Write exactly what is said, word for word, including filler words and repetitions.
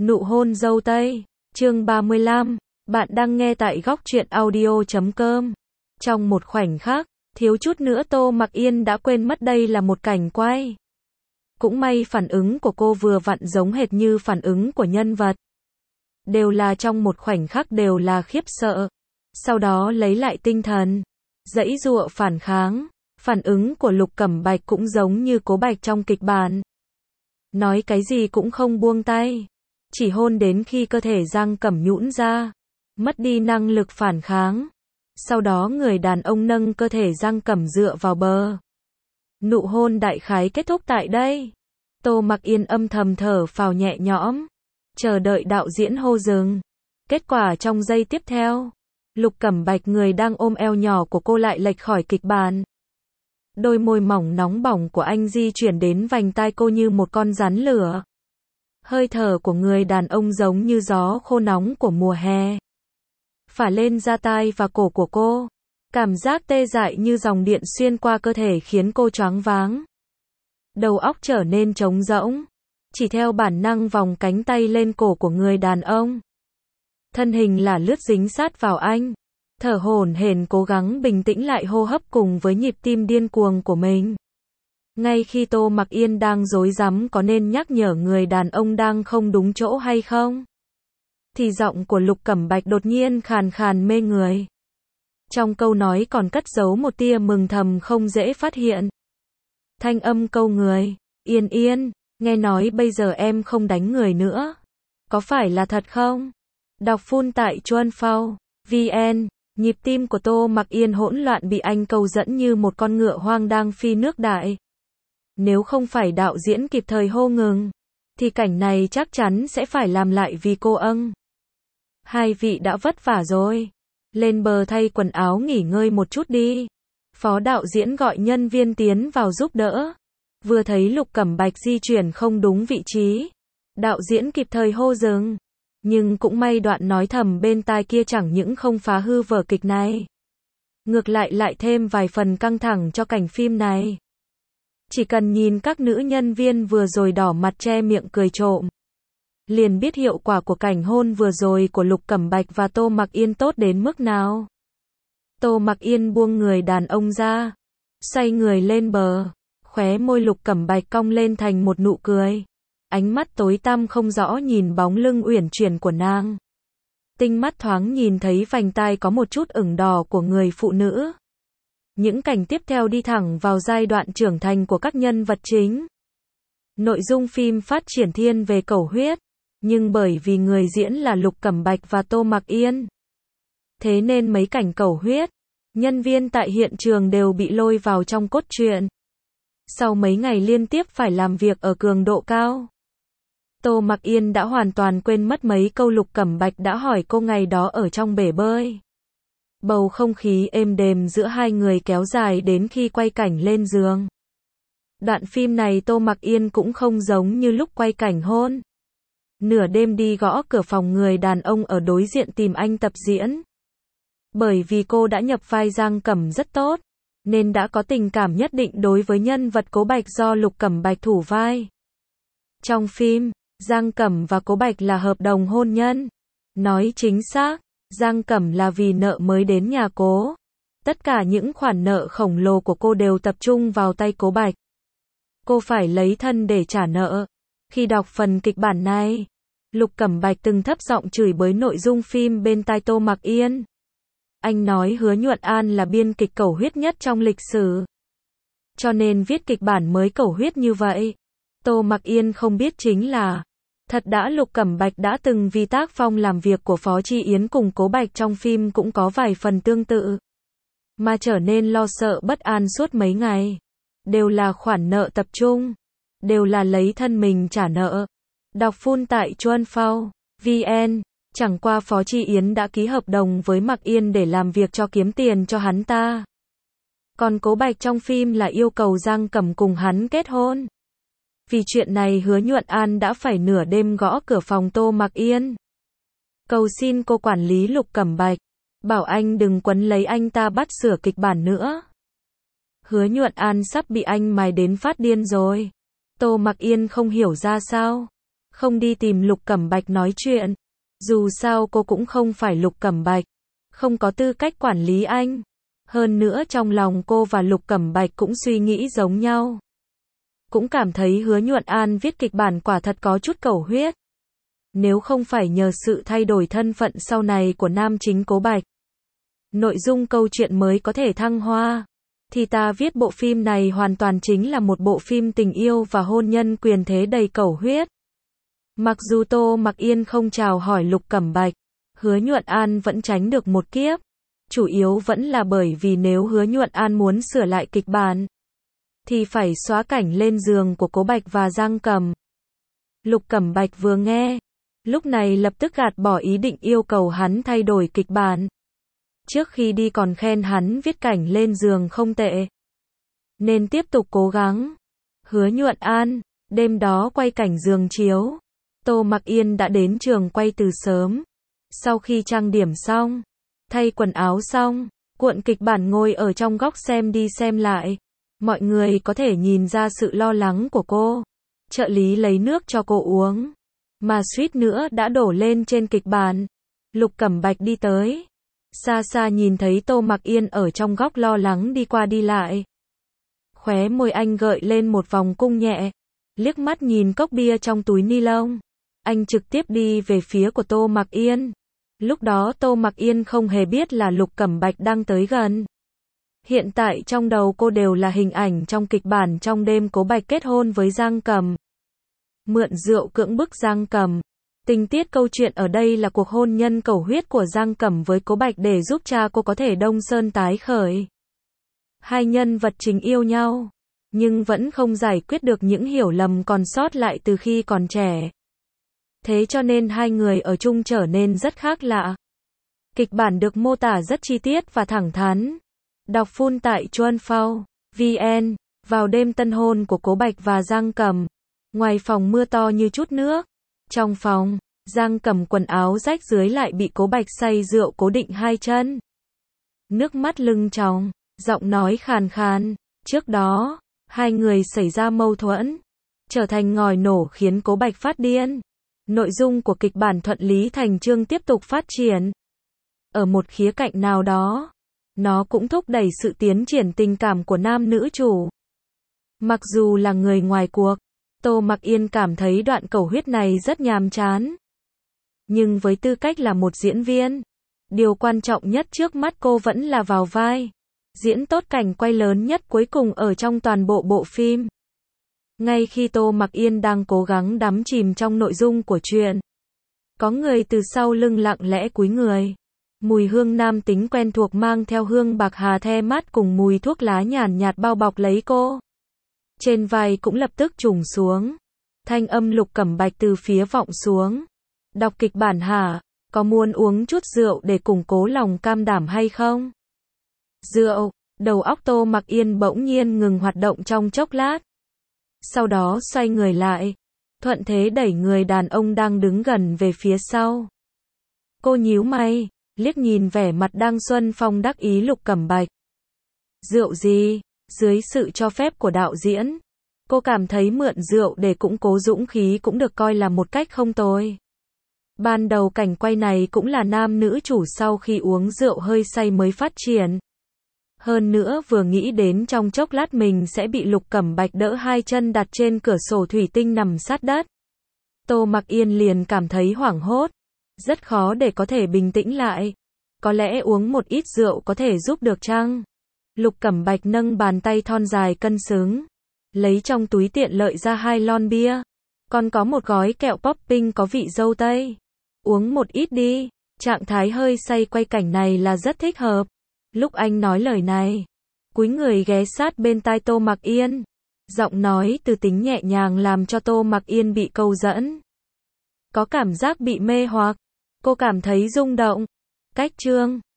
Nụ hôn dâu tây, chương ba mươi lăm, bạn đang nghe tại góc truyện audio chấm com. Trong một khoảnh khắc, thiếu chút nữa Tô Mặc Yên đã quên mất đây là một cảnh quay. Cũng may phản ứng của cô vừa vặn giống hệt như phản ứng của nhân vật. Đều là trong một khoảnh khắc đều là khiếp sợ. Sau đó lấy lại tinh thần, giãy giụa phản kháng. Phản ứng của Lục Cẩm Bạch cũng giống như Cố Bạch trong kịch bản. Nói cái gì cũng không buông tay. Chỉ hôn đến khi cơ thể Giang Cẩm nhũn ra, mất đi năng lực phản kháng. Sau đó người đàn ông nâng cơ thể Giang Cẩm dựa vào bờ. Nụ hôn đại khái kết thúc tại đây. Tô Mặc Yên âm thầm thở phào nhẹ nhõm, chờ đợi đạo diễn hô dừng. Kết quả trong giây tiếp theo, Lục Cẩm Bạch người đang ôm eo nhỏ của cô lại lệch khỏi kịch bản. Đôi môi mỏng nóng bỏng của anh di chuyển đến vành tai cô như một con rắn lửa. Hơi thở của người đàn ông giống như gió khô nóng của mùa hè. Phả lên da tai và cổ của cô. Cảm giác tê dại như dòng điện xuyên qua cơ thể khiến cô choáng váng. Đầu óc trở nên trống rỗng. Chỉ theo bản năng vòng cánh tay lên cổ của người đàn ông. Thân hình là lướt dính sát vào anh. Thở hổn hển cố gắng bình tĩnh lại hô hấp cùng với nhịp tim điên cuồng của mình. Ngay khi Tô Mặc Yên đang rối rắm có nên nhắc nhở người đàn ông đang không đúng chỗ hay không, thì giọng của Lục Cẩm Bạch đột nhiên khàn khàn mê người. Trong câu nói còn cất giấu một tia mừng thầm không dễ phát hiện. Thanh âm câu người, Yên Yên, nghe nói bây giờ em không đánh người nữa. Có phải là thật không? Đọc phun tại Chuan Phao, vn. Nhịp tim của Tô Mặc Yên hỗn loạn bị anh câu dẫn như một con ngựa hoang đang phi nước đại. Nếu không phải đạo diễn kịp thời hô ngừng, thì cảnh này chắc chắn sẽ phải làm lại vì cô âng. Hai vị đã vất vả rồi. Lên bờ thay quần áo nghỉ ngơi một chút đi. Phó đạo diễn gọi nhân viên tiến vào giúp đỡ. Vừa thấy Lục Cẩm Bạch di chuyển không đúng vị trí, đạo diễn kịp thời hô dừng. Nhưng cũng may đoạn nói thầm bên tai kia chẳng những không phá hư vở kịch này, ngược lại lại thêm vài phần căng thẳng cho cảnh phim này. Chỉ cần nhìn các nữ nhân viên vừa rồi đỏ mặt che miệng cười trộm, liền biết hiệu quả của cảnh hôn vừa rồi của Lục Cẩm Bạch và Tô Mặc Yên tốt đến mức nào. Tô Mặc Yên buông người đàn ông ra, xoay người lên bờ, khóe môi Lục Cẩm Bạch cong lên thành một nụ cười. Ánh mắt tối tăm không rõ nhìn bóng lưng uyển chuyển của nàng. Tinh mắt thoáng nhìn thấy vành tai có một chút ửng đỏ của người phụ nữ. Những cảnh tiếp theo đi thẳng vào giai đoạn trưởng thành của các nhân vật chính. Nội dung phim phát triển thiên về cầu huyết, nhưng bởi vì người diễn là Lục Cẩm Bạch và Tô Mặc Yên, thế nên mấy cảnh cầu huyết, nhân viên tại hiện trường đều bị lôi vào trong cốt truyện. Sau mấy ngày liên tiếp phải làm việc ở cường độ cao, Tô Mặc Yên đã hoàn toàn quên mất mấy câu Lục Cẩm Bạch đã hỏi cô ngày đó ở trong bể bơi. Bầu không khí êm đềm giữa hai người kéo dài đến khi quay cảnh lên giường. Đoạn phim này Tô Mặc Yên cũng không giống như lúc quay cảnh hôn. Nửa đêm đi gõ cửa phòng người đàn ông ở đối diện tìm anh tập diễn. Bởi vì cô đã nhập vai Giang Cẩm rất tốt, nên đã có tình cảm nhất định đối với nhân vật Cố Bạch do Lục Cẩm Bạch thủ vai. Trong phim, Giang Cẩm và Cố Bạch là hợp đồng hôn nhân. Nói chính xác, Giang Cẩm là vì nợ mới đến nhà Cố. Tất cả những khoản nợ khổng lồ của cô đều tập trung vào tay Cố Bạch. Cô phải lấy thân để trả nợ. Khi đọc phần kịch bản này, Lục Cẩm Bạch từng thấp giọng chửi bới nội dung phim bên tai Tô Mặc Yên. Anh nói Hứa Nhuận An là biên kịch cẩu huyết nhất trong lịch sử, cho nên viết kịch bản mới cẩu huyết như vậy. Tô Mặc Yên không biết chính là, thật đã Lục Cẩm Bạch đã từng vì tác phong làm việc của Phó Chi Yến cùng Cố Bạch trong phim cũng có vài phần tương tự, mà trở nên lo sợ bất an suốt mấy ngày. Đều là khoản nợ tập trung, đều là lấy thân mình trả nợ. Đọc phun tại Chuan Phao, vn. Chẳng qua Phó Chi Yến đã ký hợp đồng với Mặc Yên để làm việc cho kiếm tiền cho hắn ta. Còn Cố Bạch trong phim là yêu cầu Giang Cẩm cùng hắn kết hôn. Vì chuyện này Hứa Nhuận An đã phải nửa đêm gõ cửa phòng Tô Mặc Yên, cầu xin cô quản lý Lục Cẩm Bạch, bảo anh đừng quấn lấy anh ta bắt sửa kịch bản nữa. Hứa Nhuận An sắp bị anh mài đến phát điên rồi. Tô Mặc Yên không hiểu ra sao. không đi tìm Lục Cẩm Bạch nói chuyện. Dù sao cô cũng không phải Lục Cẩm Bạch, không có tư cách quản lý anh. Hơn nữa trong lòng cô và Lục Cẩm Bạch cũng suy nghĩ giống nhau. Cũng cảm thấy Hứa Nhuận An viết kịch bản quả thật có chút cầu huyết. Nếu không phải nhờ sự thay đổi thân phận sau này của nam chính Cố Bạch, nội dung câu chuyện mới có thể thăng hoa, thì ta viết bộ phim này hoàn toàn chính là một bộ phim tình yêu và hôn nhân quyền thế đầy cầu huyết. Mặc dù Tô Mặc Yên không chào hỏi Lục Cẩm Bạch, Hứa Nhuận An vẫn tránh được một kiếp. Chủ yếu vẫn là bởi vì nếu Hứa Nhuận An muốn sửa lại kịch bản, thì phải xóa cảnh lên giường của Cố Bạch và Giang Cầm. Lục Cẩm Bạch vừa nghe, lúc này lập tức gạt bỏ ý định yêu cầu hắn thay đổi kịch bản. Trước khi đi còn khen hắn viết cảnh lên giường không tệ, nên tiếp tục cố gắng. Hứa Nhuận An, đêm đó quay cảnh giường chiếu, Tô Mặc Yên đã đến trường quay từ sớm. Sau khi trang điểm xong, thay quần áo xong, cuộn kịch bản ngồi ở trong góc xem đi xem lại. Mọi người có thể nhìn ra sự lo lắng của cô. Trợ lý lấy nước cho cô uống, mà suýt nữa đã đổ lên trên kịch bản. Lục Cẩm Bạch đi tới, xa xa nhìn thấy Tô Mặc Yên ở trong góc lo lắng đi qua đi lại. Khóe môi anh gợi lên một vòng cung nhẹ, liếc mắt nhìn cốc bia trong túi ni lông. Anh trực tiếp đi về phía của Tô Mặc Yên. Lúc đó Tô Mặc Yên không hề biết là Lục Cẩm Bạch đang tới gần. Hiện tại trong đầu cô đều là hình ảnh trong kịch bản trong đêm Cố Bạch kết hôn với Giang Cầm. Mượn rượu cưỡng bức Giang Cầm. Tình tiết câu chuyện ở đây là cuộc hôn nhân cầu huyết của Giang Cầm với Cố Bạch để giúp cha cô có thể đông sơn tái khởi. Hai nhân vật chính yêu nhau, nhưng vẫn không giải quyết được những hiểu lầm còn sót lại từ khi còn trẻ. Thế cho nên hai người ở chung trở nên rất khác lạ. Kịch bản được mô tả rất chi tiết và thẳng thắn. Đọc full tại chuan phao chấm vn. Vào đêm tân hôn của Cố Bạch và Giang Cầm, ngoài phòng mưa to như chút nước. Trong phòng, Giang Cầm quần áo rách dưới lại bị Cố Bạch say rượu cố định hai chân. Nước mắt lưng tròng, giọng nói khàn khàn. Trước đó, hai người xảy ra mâu thuẫn, trở thành ngòi nổ khiến Cố Bạch phát điên. Nội dung của kịch bản thuận lý thành chương tiếp tục phát triển. Ở một khía cạnh nào đó, nó cũng thúc đẩy sự tiến triển tình cảm của nam nữ chủ. Mặc dù là người ngoài cuộc, Tô Mặc Yên cảm thấy đoạn cầu huyết này rất nhàm chán. Nhưng với tư cách là một diễn viên, điều quan trọng nhất trước mắt cô vẫn là vào vai, diễn tốt cảnh quay lớn nhất cuối cùng ở trong toàn bộ bộ phim. Ngay khi Tô Mặc Yên đang cố gắng đắm chìm trong nội dung của chuyện, có người từ sau lưng lặng lẽ cúi người. Mùi hương nam tính quen thuộc mang theo hương bạc hà the mát cùng mùi thuốc lá nhàn nhạt bao bọc lấy cô. Trên vai cũng lập tức trùng xuống. Thanh âm Lục Cẩm Bạch từ phía vọng xuống. Đọc kịch bản hả? Có muốn uống chút rượu để củng cố lòng cam đảm hay không? Rượu, đầu óc Tô Mặc Yên bỗng nhiên ngừng hoạt động trong chốc lát. Sau đó xoay người lại, thuận thế đẩy người đàn ông đang đứng gần về phía sau. Cô nhíu mày, liếc nhìn vẻ mặt đang xuân phong đắc ý Lục Cẩm Bạch. Rượu gì? Dưới sự cho phép của đạo diễn, cô cảm thấy mượn rượu để củng cố dũng khí cũng được coi là một cách không tồi. Ban đầu cảnh quay này cũng là nam nữ chủ sau khi uống rượu hơi say mới phát triển. Hơn nữa vừa nghĩ đến trong chốc lát mình sẽ bị Lục Cẩm Bạch đỡ hai chân đặt trên cửa sổ thủy tinh nằm sát đất. Tô Mặc Yên liền cảm thấy hoảng hốt. Rất khó để có thể bình tĩnh lại. Có lẽ uống một ít rượu có thể giúp được chăng? Lục Cẩm Bạch nâng bàn tay thon dài cân xứng, lấy trong túi tiện lợi ra hai lon bia. Còn có một gói kẹo popping có vị dâu tây. Uống một ít đi. Trạng thái hơi say quay cảnh này là rất thích hợp. Lúc anh nói lời này, cúi người ghé sát bên tai Tô Mặc Yên. Giọng nói từ tính nhẹ nhàng làm cho Tô Mặc Yên bị câu dẫn. Có cảm giác bị mê hoặc. Cô cảm thấy rung động. Cách chương